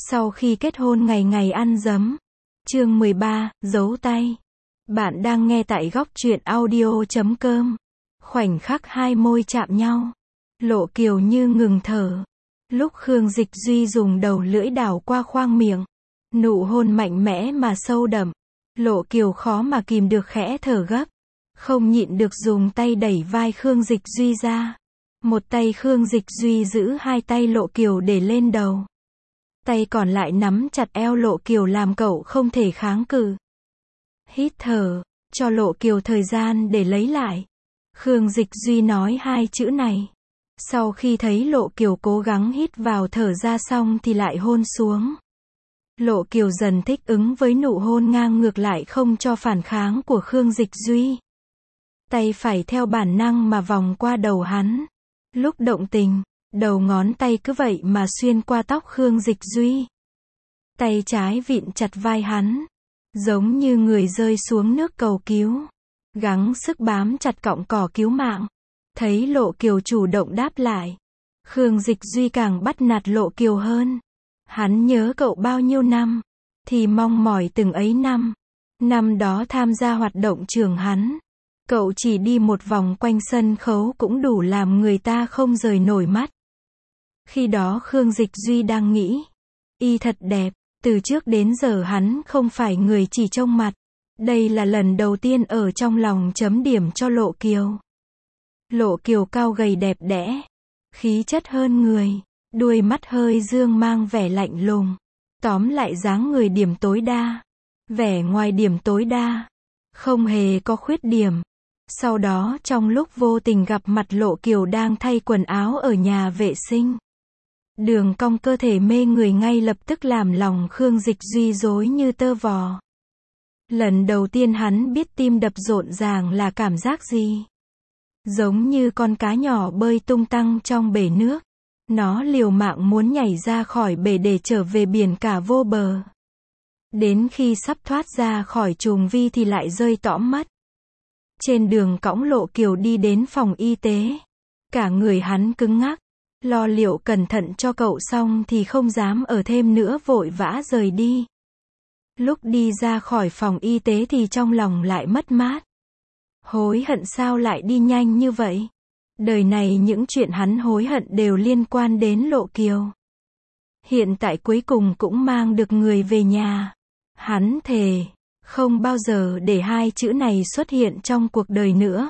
Sau khi kết hôn ngày ngày ăn dấm. Chương 13, giấu tay. Bạn đang nghe tại góc truyện audio.com. Khoảnh khắc hai môi chạm nhau. Lộ Kiều như ngừng thở. Lúc Khương Dịch Duy dùng đầu lưỡi đảo qua khoang miệng. Nụ hôn mạnh mẽ mà sâu đậm. Lộ Kiều khó mà kìm được khẽ thở gấp. Không nhịn được dùng tay đẩy vai Khương Dịch Duy ra. Một tay Khương Dịch Duy giữ hai tay Lộ Kiều để lên đầu. Tay còn lại nắm chặt eo Lộ Kiều làm cậu không thể kháng cự. Hít thở, cho Lộ Kiều thời gian để lấy lại. Khương Dịch Duy nói hai chữ này. Sau khi thấy Lộ Kiều cố gắng hít vào thở ra xong thì lại hôn xuống. Lộ Kiều dần thích ứng với nụ hôn ngang ngược lại không cho phản kháng của Khương Dịch Duy. Tay phải theo bản năng mà vòng qua đầu hắn. Lúc động tình, đầu ngón tay cứ vậy mà xuyên qua tóc Khương Dịch Duy. Tay trái vịn chặt vai hắn, giống như người rơi xuống nước cầu cứu, gắng sức bám chặt cọng cỏ cứu mạng. Thấy Lộ Kiều chủ động đáp lại, Khương Dịch Duy càng bắt nạt Lộ Kiều hơn. Hắn nhớ cậu bao nhiêu năm, thì mong mỏi từng ấy năm. Năm đó tham gia hoạt động trường hắn, cậu chỉ đi một vòng quanh sân khấu cũng đủ làm người ta không rời nổi mắt. Khi đó Khương Dịch Duy đang nghĩ, y thật đẹp, từ trước đến giờ hắn không phải người chỉ trông mặt. Đây là lần đầu tiên ở trong lòng chấm điểm cho Lộ Kiều. Lộ Kiều cao gầy đẹp đẽ, khí chất hơn người, đuôi mắt hơi dương mang vẻ lạnh lùng. Tóm lại dáng người điểm tối đa, vẻ ngoài điểm tối đa, không hề có khuyết điểm. Sau đó trong lúc vô tình gặp mặt Lộ Kiều đang thay quần áo ở nhà vệ sinh. Đường cong cơ thể mê người ngay lập tức làm lòng Khương Dịch Duy rối như tơ vò. Lần đầu tiên hắn biết tim đập rộn ràng là cảm giác gì. Giống như con cá nhỏ bơi tung tăng trong bể nước. Nó liều mạng muốn nhảy ra khỏi bể để trở về biển cả vô bờ. Đến khi sắp thoát ra khỏi chuồng vi thì lại rơi tõm mất. Trên đường cõng Lộ Kiều đi đến phòng y tế. Cả người hắn cứng ngắc. Lo liệu cẩn thận cho cậu xong thì không dám ở thêm nữa vội vã rời đi. Lúc đi ra khỏi phòng y tế thì trong lòng lại mất mát. Hối hận sao lại đi nhanh như vậy? Đời này những chuyện hắn hối hận đều liên quan đến Lộ Kiều. Hiện tại cuối cùng cũng mang được người về nhà. Hắn thề, không bao giờ để hai chữ này xuất hiện trong cuộc đời nữa.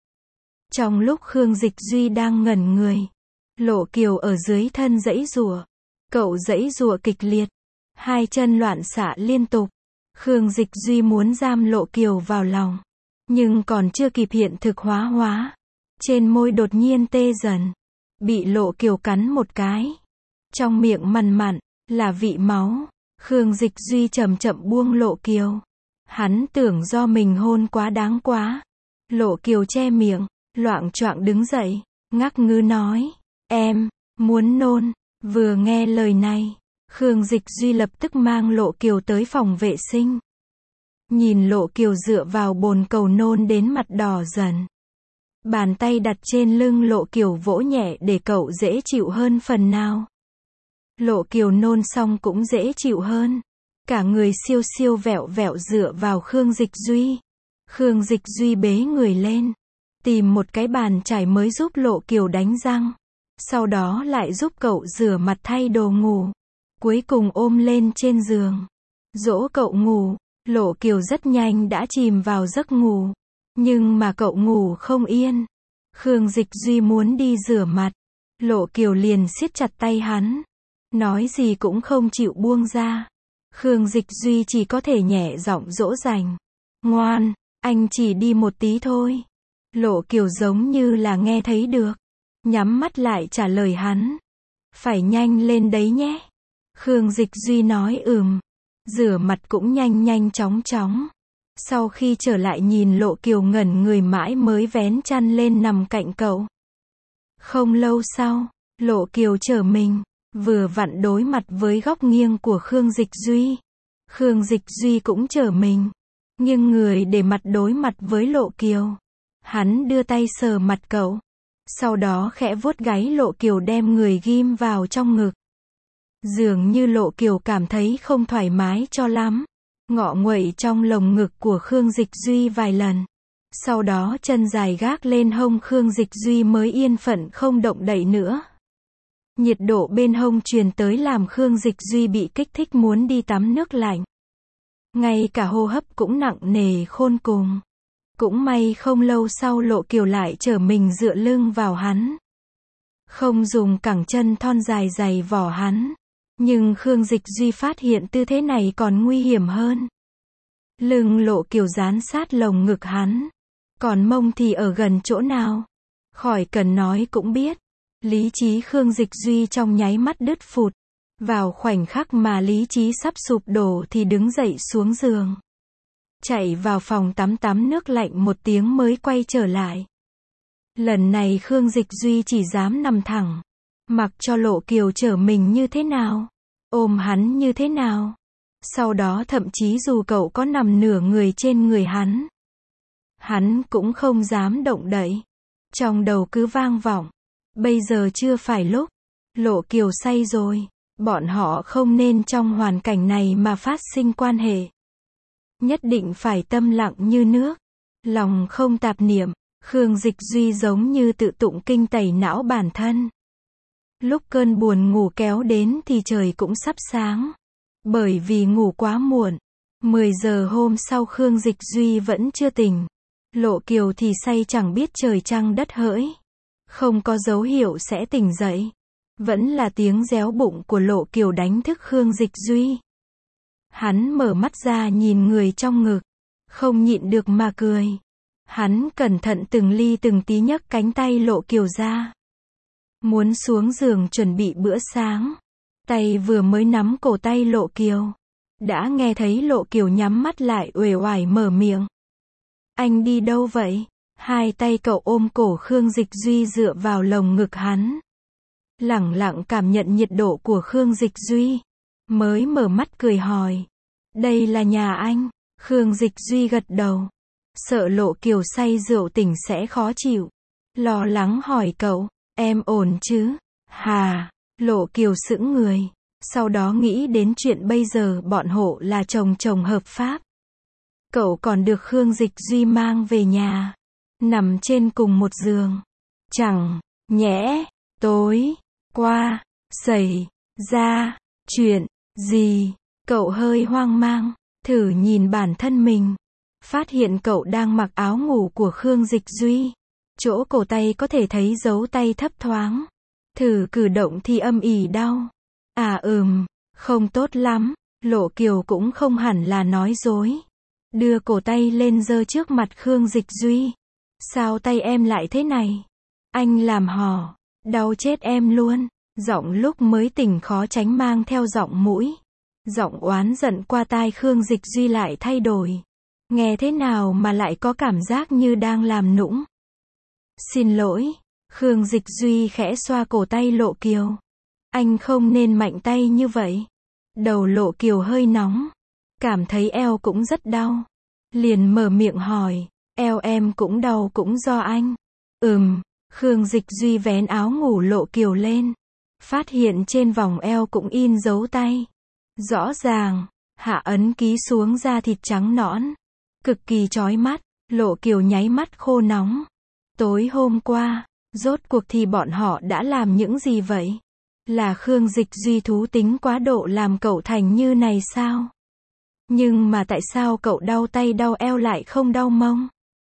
Trong lúc Khương Dịch Duy đang ngẩn người, Lộ Kiều ở dưới thân giãy giụa. Cậu giãy giụa kịch liệt, hai chân loạn xạ liên tục. Khương Dịch Duy muốn giam Lộ Kiều vào lòng, nhưng còn chưa kịp hiện thực hóa. Trên môi đột nhiên tê dần, bị Lộ Kiều cắn một cái. Trong miệng mằn mặn là vị máu. Khương Dịch Duy chậm chậm buông Lộ Kiều. Hắn tưởng do mình hôn quá đáng quá. Lộ Kiều che miệng, loạng choạng đứng dậy, ngắc ngứ nói, em muốn nôn. Vừa nghe lời này, Khương Dịch Duy lập tức mang Lộ Kiều tới phòng vệ sinh. Nhìn Lộ Kiều dựa vào bồn cầu nôn đến mặt đỏ dần. Bàn tay đặt trên lưng Lộ Kiều vỗ nhẹ để cậu dễ chịu hơn phần nào. Lộ Kiều nôn xong cũng dễ chịu hơn. Cả người siêu siêu vẹo vẹo dựa vào Khương Dịch Duy. Khương Dịch Duy bế người lên, tìm một cái bàn chải mới giúp Lộ Kiều đánh răng. Sau đó lại giúp cậu rửa mặt thay đồ ngủ. Cuối cùng ôm lên trên giường, dỗ cậu ngủ. Lộ Kiều rất nhanh đã chìm vào giấc ngủ. Nhưng mà cậu ngủ không yên. Khương Dịch Duy muốn đi rửa mặt. Lộ Kiều liền siết chặt tay hắn. Nói gì cũng không chịu buông ra. Khương Dịch Duy chỉ có thể nhẹ giọng dỗ dành. Ngoan, anh chỉ đi một tí thôi. Lộ Kiều giống như là nghe thấy được. Nhắm mắt lại trả lời hắn. Phải nhanh lên đấy nhé. Khương Dịch Duy nói rửa mặt cũng nhanh chóng. Sau khi trở lại nhìn Lộ Kiều ngẩn người mãi mới vén chăn lên nằm cạnh cậu. Không lâu sau, Lộ Kiều trở mình, vừa vặn đối mặt với góc nghiêng của Khương Dịch Duy. Khương Dịch Duy cũng trở mình, nghiêng người để mặt đối mặt với Lộ Kiều. Hắn đưa tay sờ mặt cậu, sau đó khẽ vuốt gáy Lộ Kiều đem người ghim vào trong ngực. Dường như Lộ Kiều cảm thấy không thoải mái cho lắm. Ngọ nguậy trong lồng ngực của Khương Dịch Duy vài lần. Sau đó chân dài gác lên hông Khương Dịch Duy mới yên phận không động đậy nữa. Nhiệt độ bên hông truyền tới làm Khương Dịch Duy bị kích thích muốn đi tắm nước lạnh. Ngay cả hô hấp cũng nặng nề khôn cùng. Cũng may không lâu sau Lộ Kiều lại trở mình dựa lưng vào hắn. Không dùng cẳng chân thon dài giày vò hắn. Nhưng Khương Dịch Duy phát hiện tư thế này còn nguy hiểm hơn. Lưng Lộ Kiều dán sát lồng ngực hắn. Còn mông thì ở gần chỗ nào? Khỏi cần nói cũng biết. Lý trí Khương Dịch Duy trong nháy mắt đứt phụt. Vào khoảnh khắc mà lý trí sắp sụp đổ thì đứng dậy xuống giường. Chạy vào phòng tắm nước lạnh một tiếng mới quay trở lại. Lần này Khương Dịch Duy chỉ dám nằm thẳng. Mặc cho Lộ Kiều trở mình như thế nào. Ôm hắn như thế nào. Sau đó thậm chí dù cậu có nằm nửa người trên người hắn cũng không dám động đậy. Trong đầu cứ vang vọng. Bây giờ chưa phải lúc. Lộ Kiều say rồi. Bọn họ không nên trong hoàn cảnh này mà phát sinh quan hệ. Nhất định phải tâm lặng như nước. Lòng không tạp niệm. Khương Dịch Duy giống như tự tụng kinh tẩy não bản thân. Lúc cơn buồn ngủ kéo đến thì trời cũng sắp sáng. Bởi vì ngủ quá muộn. 10 giờ hôm sau Khương Dịch Duy vẫn chưa tỉnh. Lộ Kiều thì say chẳng biết trời trăng đất hỡi. Không có dấu hiệu sẽ tỉnh dậy. Vẫn là tiếng réo bụng của Lộ Kiều đánh thức Khương Dịch Duy. Hắn mở mắt ra nhìn người trong ngực. Không nhịn được mà cười. Hắn cẩn thận từng ly từng tí nhấc cánh tay Lộ Kiều ra. Muốn xuống giường chuẩn bị bữa sáng. Tay vừa mới nắm cổ tay Lộ Kiều. Đã nghe thấy Lộ Kiều nhắm mắt lại uể oải mở miệng. Anh đi đâu vậy? Hai tay cậu ôm cổ Khương Dịch Duy dựa vào lồng ngực hắn. Lẳng lặng cảm nhận nhiệt độ của Khương Dịch Duy. Mới mở mắt cười hỏi. Đây là nhà anh. Khương Dịch Duy gật đầu. Sợ Lộ Kiều say rượu tỉnh sẽ khó chịu. Lo lắng hỏi cậu. Em ổn chứ? Hà. Lộ Kiều sững người. Sau đó nghĩ đến chuyện bây giờ bọn họ là chồng hợp pháp. Cậu còn được Khương Dịch Duy mang về nhà. Nằm trên cùng một giường. Chẳng nhẽ tối qua xảy ra chuyện gì? Cậu hơi hoang mang. Thử nhìn bản thân mình. Phát hiện cậu đang mặc áo ngủ của Khương Dịch Duy. Chỗ cổ tay có thể thấy dấu tay thấp thoáng. Thử cử động thì âm ỉ đau. Không tốt lắm. Lộ Kiều cũng không hẳn là nói dối. Đưa cổ tay lên giơ trước mặt Khương Dịch Duy. Sao tay em lại thế này? Anh làm hò. Đau chết em luôn. Giọng lúc mới tỉnh khó tránh mang theo giọng mũi. Giọng oán giận qua tai Khương Dịch Duy lại thay đổi. Nghe thế nào mà lại có cảm giác như đang làm nũng. Xin lỗi. Khương Dịch Duy khẽ xoa cổ tay Lộ Kiều. Anh không nên mạnh tay như vậy. Đầu Lộ Kiều hơi nóng. Cảm thấy eo cũng rất đau. Liền mở miệng hỏi. Eo em cũng đau cũng do anh. Khương Dịch Duy vén áo ngủ Lộ Kiều lên. Phát hiện trên vòng eo cũng in dấu tay. Rõ ràng. Hạ ấn ký xuống da thịt trắng nõn. Cực kỳ chói mắt. Lộ Kiều nháy mắt khô nóng. Tối hôm qua, rốt cuộc thì bọn họ đã làm những gì vậy? Là Khương Dịch Duy thú tính quá độ làm cậu thành như này sao? Nhưng mà tại sao cậu đau tay đau eo lại không đau mông?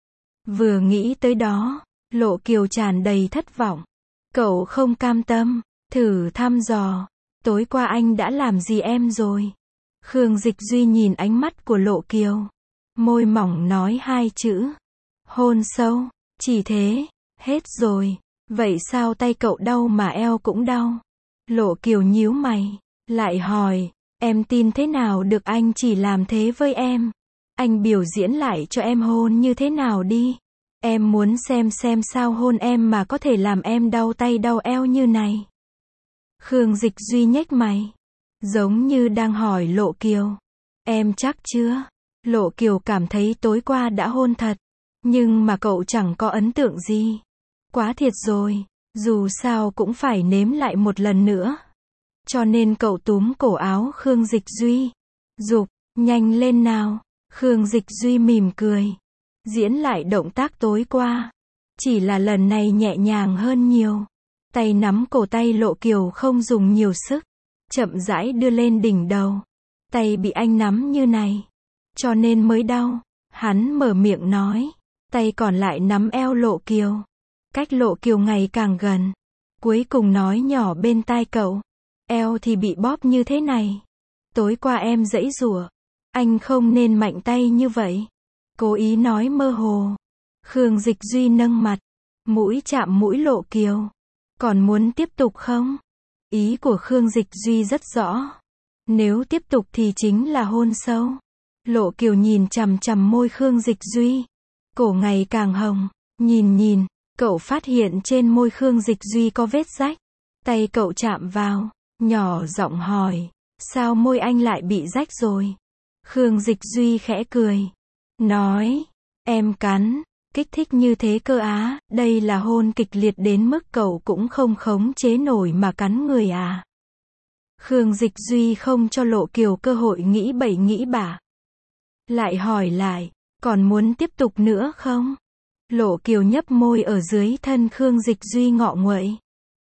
Vừa nghĩ tới đó, Lộ Kiều tràn đầy thất vọng. Cậu không cam tâm, thử thăm dò. Tối qua anh đã làm gì em rồi? Khương Dịch Duy nhìn ánh mắt của Lộ Kiều. Môi mỏng nói hai chữ. Hôn sâu. Chỉ thế. Hết rồi. Vậy sao tay cậu đau mà eo cũng đau? Lộ Kiều nhíu mày. Lại hỏi. Em tin thế nào được anh chỉ làm thế với em? Anh biểu diễn lại cho em hôn như thế nào đi. Em muốn xem sao hôn em mà có thể làm em đau tay đau eo như này. Khương Dịch Duy nhếch mày. Giống như đang hỏi Lộ Kiều. Em chắc chưa? Lộ Kiều cảm thấy tối qua đã hôn thật. Nhưng mà cậu chẳng có ấn tượng gì. Quá thiệt rồi. Dù sao cũng phải nếm lại một lần nữa. Cho nên cậu túm cổ áo Khương Dịch Duy. Giục, nhanh lên nào. Khương Dịch Duy mỉm cười. Diễn lại động tác tối qua. Chỉ là lần này nhẹ nhàng hơn nhiều. Tay nắm cổ tay Lộ Kiều không dùng nhiều sức. Chậm rãi đưa lên đỉnh đầu. Tay bị anh nắm như này. Cho nên mới đau. Hắn mở miệng nói. Tay còn lại nắm eo Lộ Kiều. Cách Lộ Kiều ngày càng gần. Cuối cùng nói nhỏ bên tai cậu. Eo thì bị bóp như thế này. Tối qua em giãy giụa. Anh không nên mạnh tay như vậy. Cố ý nói mơ hồ. Khương Dịch Duy nâng mặt. Mũi chạm mũi Lộ Kiều. Còn muốn tiếp tục không? Ý của Khương Dịch Duy rất rõ. Nếu tiếp tục thì chính là hôn sâu. Lộ Kiều nhìn chằm chằm môi Khương Dịch Duy. Cổ ngày càng hồng. Nhìn, cậu phát hiện trên môi Khương Dịch Duy có vết rách. Tay cậu chạm vào. Nhỏ giọng hỏi. Sao môi anh lại bị rách rồi? Khương Dịch Duy khẽ cười. Nói. Em cắn. Kích thích như thế cơ á. Đây là hôn kịch liệt đến mức cậu cũng không khống chế nổi mà cắn người à? Khương Dịch Duy không cho Lộ Kiều cơ hội nghĩ bậy nghĩ bạ. Lại hỏi lại. Còn muốn tiếp tục nữa không? Lộ Kiều nhấp môi ở dưới thân Khương Dịch Duy ngọ nguậy.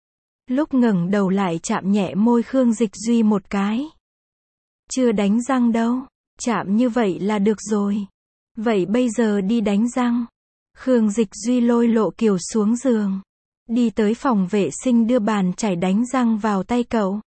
Lúc ngẩng đầu lại chạm nhẹ môi Khương Dịch Duy một cái. Chưa đánh răng đâu. Chạm như vậy là được rồi. Vậy bây giờ đi đánh răng. Khương Dịch Duy lôi Lộ Kiều xuống giường. Đi tới phòng vệ sinh đưa bàn chải đánh răng vào tay cậu.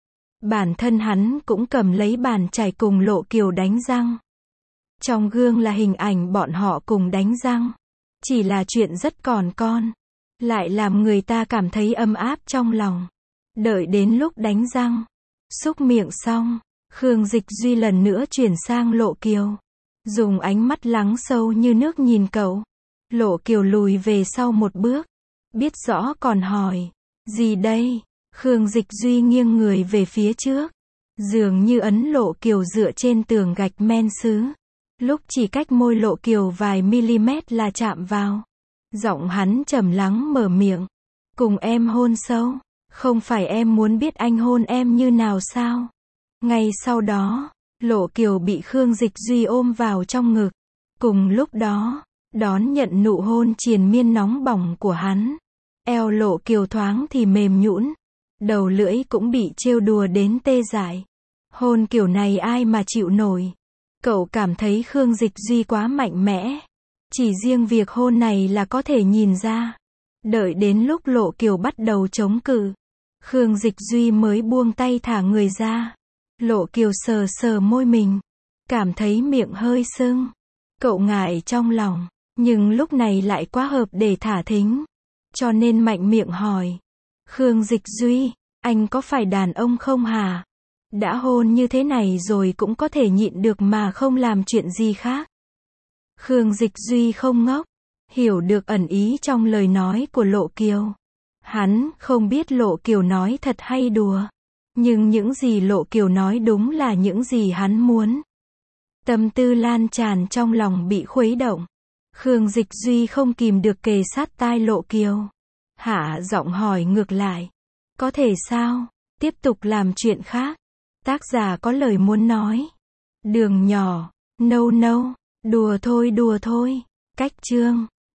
Bản thân hắn cũng cầm lấy bàn chải cùng Lộ Kiều đánh răng. Trong gương là hình ảnh bọn họ cùng đánh răng. Chỉ là chuyện rất còn con. Lại làm người ta cảm thấy ấm áp trong lòng. Đợi đến lúc đánh răng. Xúc miệng xong. Khương Dịch Duy lần nữa chuyển sang Lộ Kiều. Dùng ánh mắt lắng sâu như nước nhìn cậu. Lộ Kiều lùi về sau một bước. Biết rõ còn hỏi. Gì đây? Khương Dịch Duy nghiêng người về phía trước. Dường như ấn Lộ Kiều dựa trên tường gạch men sứ. Lúc chỉ cách môi Lộ Kiều vài mm là chạm vào. Giọng hắn trầm lắng mở miệng. Cùng em hôn sâu. Không phải em muốn biết anh hôn em như nào sao? Ngay sau đó, Lộ Kiều bị Khương Dịch Duy ôm vào trong ngực. Cùng lúc đó, đón nhận nụ hôn triền miên nóng bỏng của hắn. Eo Lộ Kiều thoáng thì mềm nhũn. Đầu lưỡi cũng bị trêu đùa đến tê dại. Hôn kiểu này ai mà chịu nổi. Cậu cảm thấy Khương Dịch Duy quá mạnh mẽ. Chỉ riêng việc hôn này là có thể nhìn ra. Đợi đến lúc Lộ Kiều bắt đầu chống cự. Khương Dịch Duy mới buông tay thả người ra. Lộ Kiều sờ sờ môi mình. Cảm thấy miệng hơi sưng. Cậu ngại trong lòng. Nhưng lúc này lại quá hợp để thả thính. Cho nên mạnh miệng hỏi. Khương Dịch Duy, anh có phải đàn ông không hả? Đã hôn như thế này rồi cũng có thể nhịn được mà không làm chuyện gì khác. Khương Dịch Duy không ngốc. Hiểu được ẩn ý trong lời nói của Lộ Kiều. Hắn không biết Lộ Kiều nói thật hay đùa. Nhưng những gì Lộ Kiều nói đúng là những gì hắn muốn. Tâm tư lan tràn trong lòng bị khuấy động. Khương Dịch Duy không kìm được kề sát tai Lộ Kiều. Hạ giọng hỏi ngược lại. Có thể sao? Tiếp tục làm chuyện khác. Tác giả có lời muốn nói. Đường nhỏ. No. Đùa thôi. Cách chương.